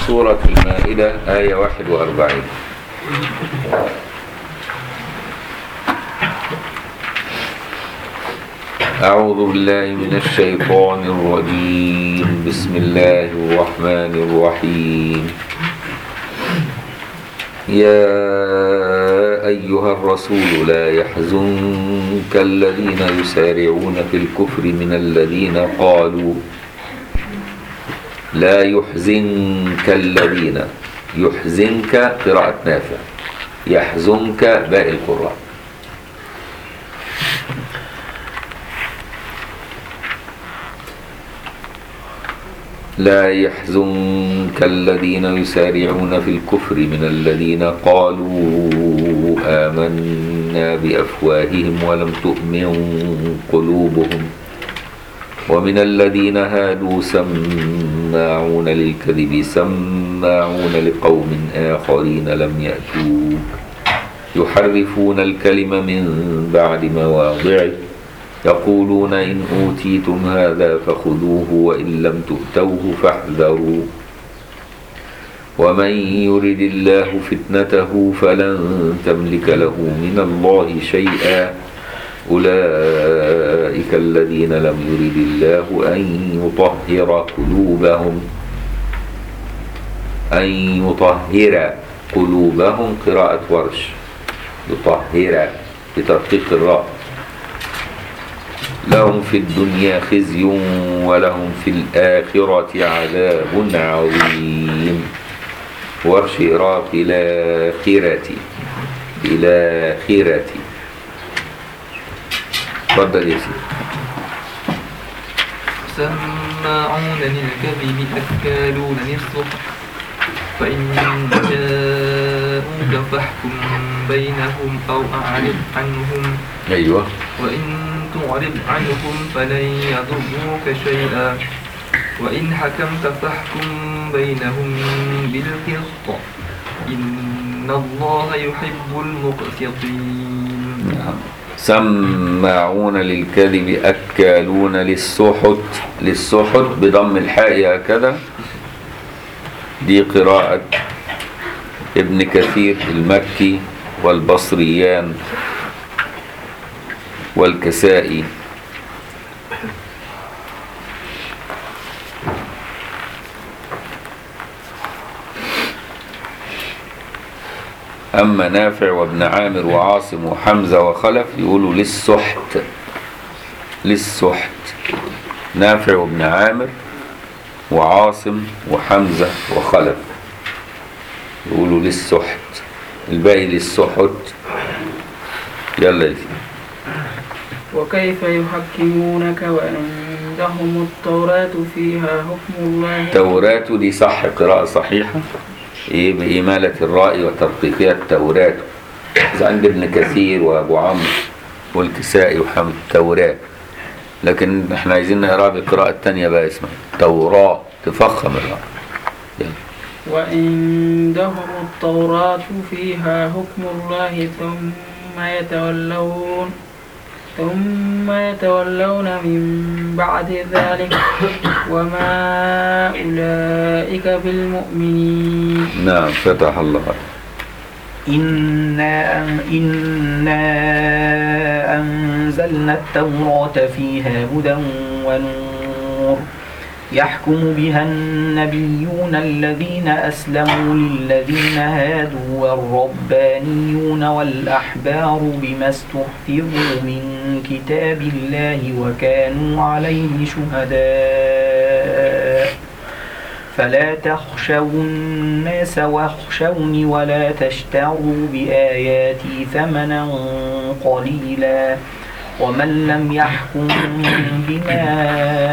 سورة المائدة آية 41. أعوذ بالله من الشيطان الرجيم. بسم الله الرحمن الرحيم. يا أيها الرسول لا يحزنك الذين يسارعون في الكفر من الذين قالوا لا يحزنك الذين، يحزنك قراءة نافع، يحزنك باقي القراء. لا يحزنك الذين يسارعون في الكفر من الذين قالوا آمنا بأفواههم ولم تؤمن قلوبهم ومن الذين هادوا سماعون للكذب سماعون لقوم آخرين لم يأتوك يحرفون الكلم من بعد مواضعه يقولون إن أوتيتم هذا فخذوه وإن لم تؤتوه فاحذروا ومن يرد الله فتنته فلن تملك له من الله شيئا أولئك الذين لم يرد الله أن يطهر قلوبهم قراءة ورش، يطهر بترقيق الراء. لهم في الدنيا خزي ولهم في الآخرة عذاب عظيم. ورش إراق إلى خيرتي. تفضل يا سيدي. سماعون للكذب أكالون للسحت فإن جاءوك فاحكم بينهم أو أعرض عنهم. أيوة. وإن تعرض عنهم فلن يضروك شيئا وإن حكمت فاحكم بينهم بالقسط إن الله يحب المقسطين. سماعون للكذب أكالون للسحت بضم الحاء هكذا. دي قراءة ابن كثير المكي والبصريان والكسائي. أما نافع وابن عامر وعاصم وحمزة وخلف يقولوا للسحت. نافع وابن عامر وعاصم وحمزة وخلف يقولوا للسحت، الباقي للسحت. يلا يا وكيف يحكمونك وعندهم التوراة فيها حكم الله. التوراة دي صح، قراءة صحيحة بإمالة الراء وترقيقها التوراة. عند ابن كثير وأبو عمرو والكسائي وحمد التوراة، لكن احنا عايزين نقرأ بالقراءة التانية بقى اسمها توراة، تفخم الراء. وعندهم التوراة فيها حكم الله ثم يتولون من بعد ذلك وما أولئك بالمؤمنين. نعم، فتح الله. إنا أنزلنا التوراة فيها هدى ونور يحكم بها النبيون الذين أسلموا للذين هادوا والربانيون والأحبار بما استحفظوا من كتاب الله وكانوا عليه شهداء فلا تخشوا الناس واخشوني ولا تشتروا بآياتي ثمنا قليلا ومن لم يحكم بما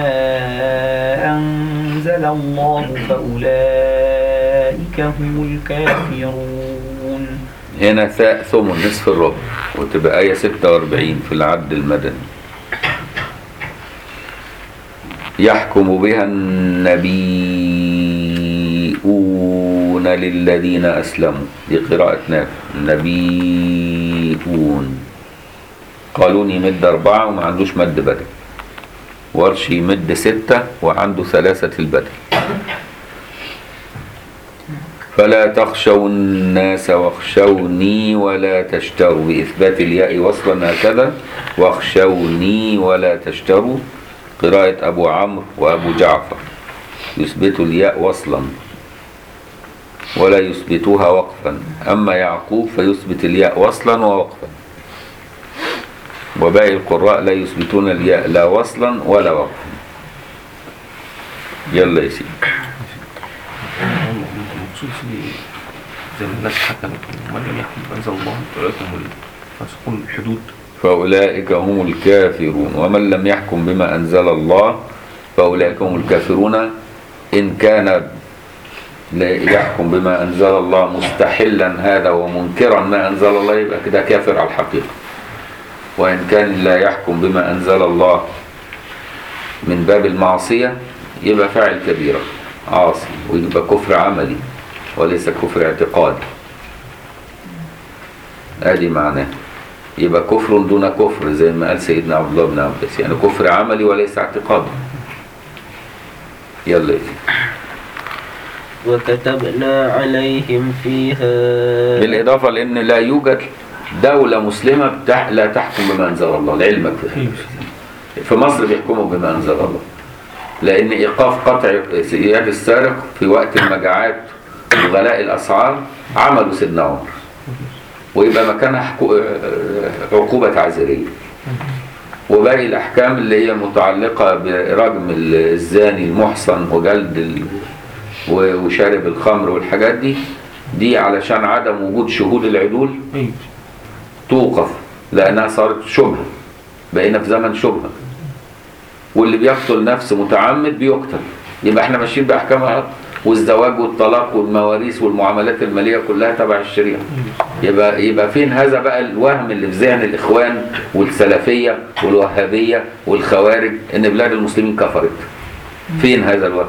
أنزل الله فأولئك هم الكافرون. هنا ثاء ثم نصف الربع وتبقى آية 46 في العد المدني. يحكم بها النبيون للذين أسلموا، دي قراءة نافع. النبيون قالون يمد 4 وما عندوش مد بدل. ورش يمد 6 وعنده 3 البدل. فلا تخشوا الناس واخشوني ولا تشتروا، بإثبات الياء وصلا هكذا، واخشوني ولا تشتروا. قراءة أبو عمرو وأبو جعفر يثبت الياء وصلا ولا يثبتها وقفا، أما يعقوب فيثبت الياء وصلا ووقفا، وباقي القراء لا يثبتون الياء لا وصلا ولا وقفا. يلا يا سيدي. المقصود في زي ما الناس حكمت ومن لم يحكم بأنزل الله فأولئك هم الفاسقون الحدود، فأولئك هم الكافرون، ومن لم يحكم بما أنزل الله فأولئك هم الكافرون. إن كان لا يحكم بما أنزل الله مستحلا هذا ومنكرا ما أنزل الله يبقى كده كافر على الحقيقة، وإن كان لا يحكم بما أنزل الله من باب المعصية يبقى فاعل كبيرة عاصي، ويبقى كفر عملي وليس كفر اعتقادي. ادي معناه، يبقى كفر دون كفر زي ما قال سيدنا عبد الله بن عباس، يعني كفر عملي وليس اعتقادي. يلا. وكتبنا عليهم فيها، بالإضافة لأن لا يوجد دولة مسلمة لا تحكم بما أنزل الله، لعلمك. في مصر بيحكموا بما أنزل الله، لأن إيقاف قطع يد السارق في وقت المجاعات وغلاء الأسعار عملوا سيدنا عمر، ويبقى مكانها عقوبة تعزيرية. وباقي الأحكام اللي هي متعلقة برجم الزاني المحصن وجلد وشارب الخمر والحاجات دي علشان عدم وجود شهود العدول توقف، لأنها صارت شبهة، بقينا في زمن شبهة، واللي بيقتل نفس متعمد بيقتل. يبقى احنا ماشيين بأحكامها، والزواج والطلاق والمواريث والمعاملات المالية كلها تبع الشريعة. يبقى فين هذا بقى الوهم اللي في ذهن الإخوان والسلفية والوهابية والخوارج إن بلاد المسلمين كفرت؟ فين هذا الوهم؟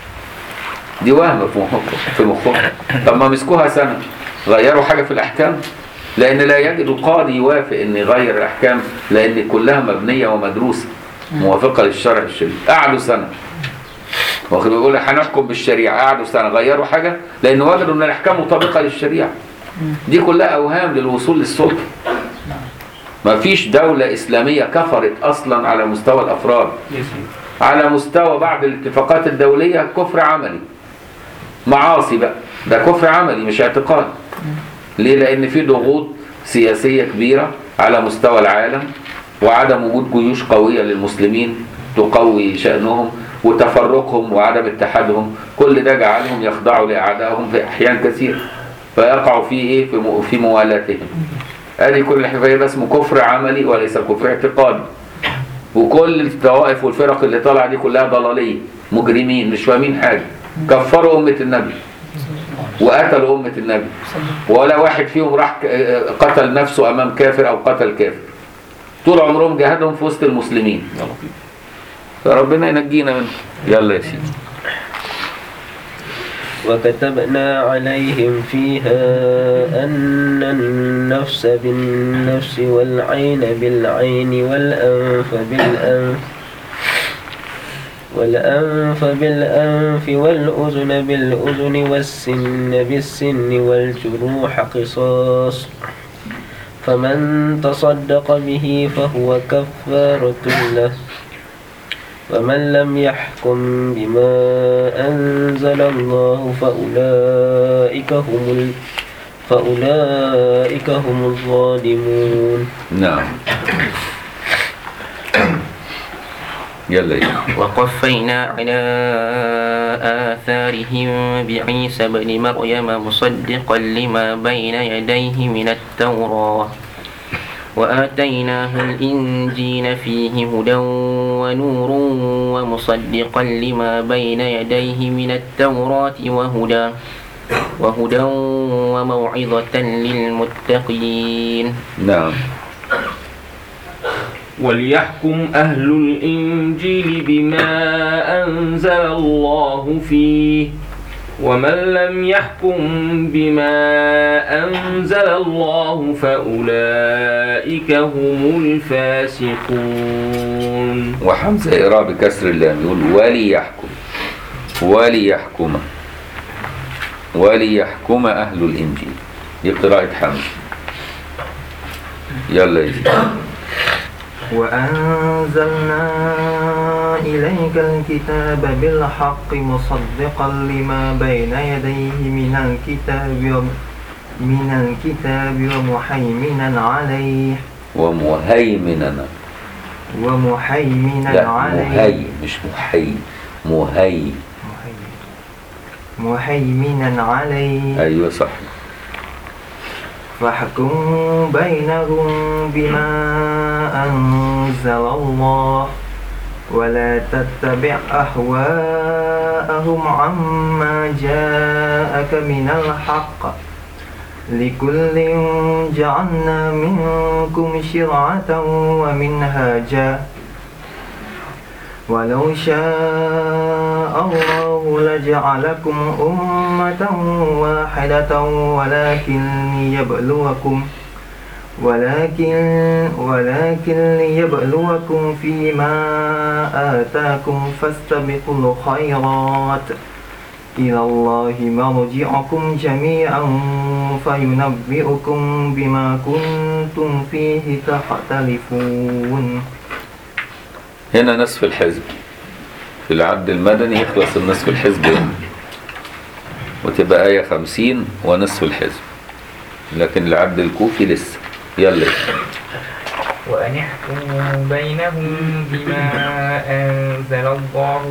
دي وهم في مخهم. طب ما مسكوها سنة غيروا حاجة في الأحكام؟ لأن لا يجد قاضي يوافق إن يغير الأحكام، لأن كلها مبنية ومدروسة موافقة للشرع الشريف. قعدوا سنة واخد بيقول هنحكم بالشريعة، قعدوا سنة غيروا حاجة لأن وجدوا إن الأحكام مطابقة للشريعة. دي كلها أوهام للوصول للسلطة. ما فيش دولة إسلامية كفرت أصلا على مستوى الأفراد. على مستوى بعض الاتفاقات الدولية كفر عملي، معاصي بقى، ده كفر عملي مش اعتقاد. ليه؟ لأن في ضغوط سياسية كبيرة على مستوى العالم، وعدم وجود جيوش قوية للمسلمين تقوي شأنهم، وتفرقهم وعدم اتحادهم، كل ده جعلهم يخضعوا لأعدائهم في أحيان كثيرة، فيقعوا في إيه؟ في موالاتهم. هذه كل الحكاية اسمه كفر عملي وليس كفر اعتقادي. وكل الطوائف والفرق اللي طالعه دي كلها ضلالية، مجرمين مش فاهمين حاجة، كفروا أمة النبي وقتلوا أمة النبي، ولا واحد فيهم راح قتل نفسه أمام كافر أو قتل كافر. طول عمرهم جهادهم في وسط المسلمين، فربنا ينجينا منه. يلا يا سيدي. وكتبنا عليهم فيها أن النفس بالنفس والعين بالعين والأنف بالأنف والأذن بالأذن والسن بالسن والجروح قصاص، فمن تصدق به فهو كفارة له، ومن لم يحكم بما أنزل الله فأولئك هم الظالمون. نعم. يلا. وقفينا على آثارهم بعيسى بن مريم مصدقا لما بين يديه من التوراة، وآتيناه الإنجيل فيه هدى ونور ومصدقا لما بين يديه من التوراة وهدى وموعظة للمتقين. نعم. وليحكم أهل الإنجيل بما أنزل الله فيه، ومن لم يحكم بما أنزل الله فأولئك هم الفاسقون. وحمزة إقراء بكسر اللام يقول وليحكم وليحكم أهل الإنجيل. دي قراءة حمزة. يلا يا سيدي. وأنزلنا إليك الكتاب بالحق مصدقا لما بين يديه من الكتاب ومهيمنا عليه لا مهي مش محي، مهيمنا عليه. أيوة صح. فاحكم بينهم بما أنزل الله ولا تتبع أهواءهم عما جاءك من الحق لكل جعلنا منكم شرعة ومنهاجا ولو شاء الله لجعلكم أمة واحدة ولكن ليبلوكم فيما آتاكم فاستبقوا الخيرات إلى الله مرجعكم جميعا فينبئكم بما كنتم فيه تختلفون. هنا نصف الحزب في العد المدني يخلص النصف الحزب هنا وتبقى آية 50 ونصف الحزب، لكن العد الكوفي لسه. يلا. وأن احكم بينهم بما أنزل الله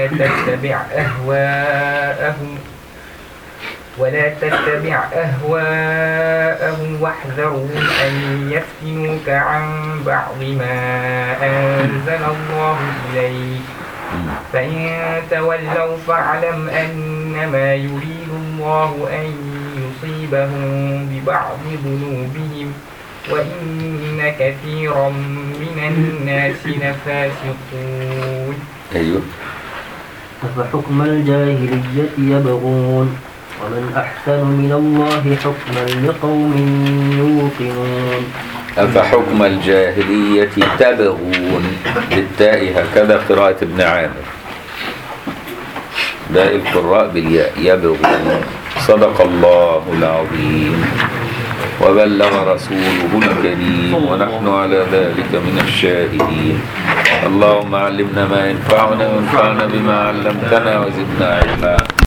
ولا تتبع أهواءهم واحذرهم أن يفتنوك عن بعض ما أنزل الله إليك فإن تولوا فاعلم أنما يريد الله أن يصيبهم ببعض ذنوبهم وإن كثيرا من الناس لفاسقون. أيوه. أفحكم الجاهلية يبغون ومن أحسن من الله حكما لقوم يوقنون. أفحكم الجاهلية تبغون بالتاء، هكذا قراءة ابن عامر، باقي القراء بالياء يبغون. صدق الله العظيم وبلغ رسوله الكريم ونحن على ذلك من الشاهدين. اللهم علمنا ما ينفعنا وانفعنا بما علمتنا وزدنا علما.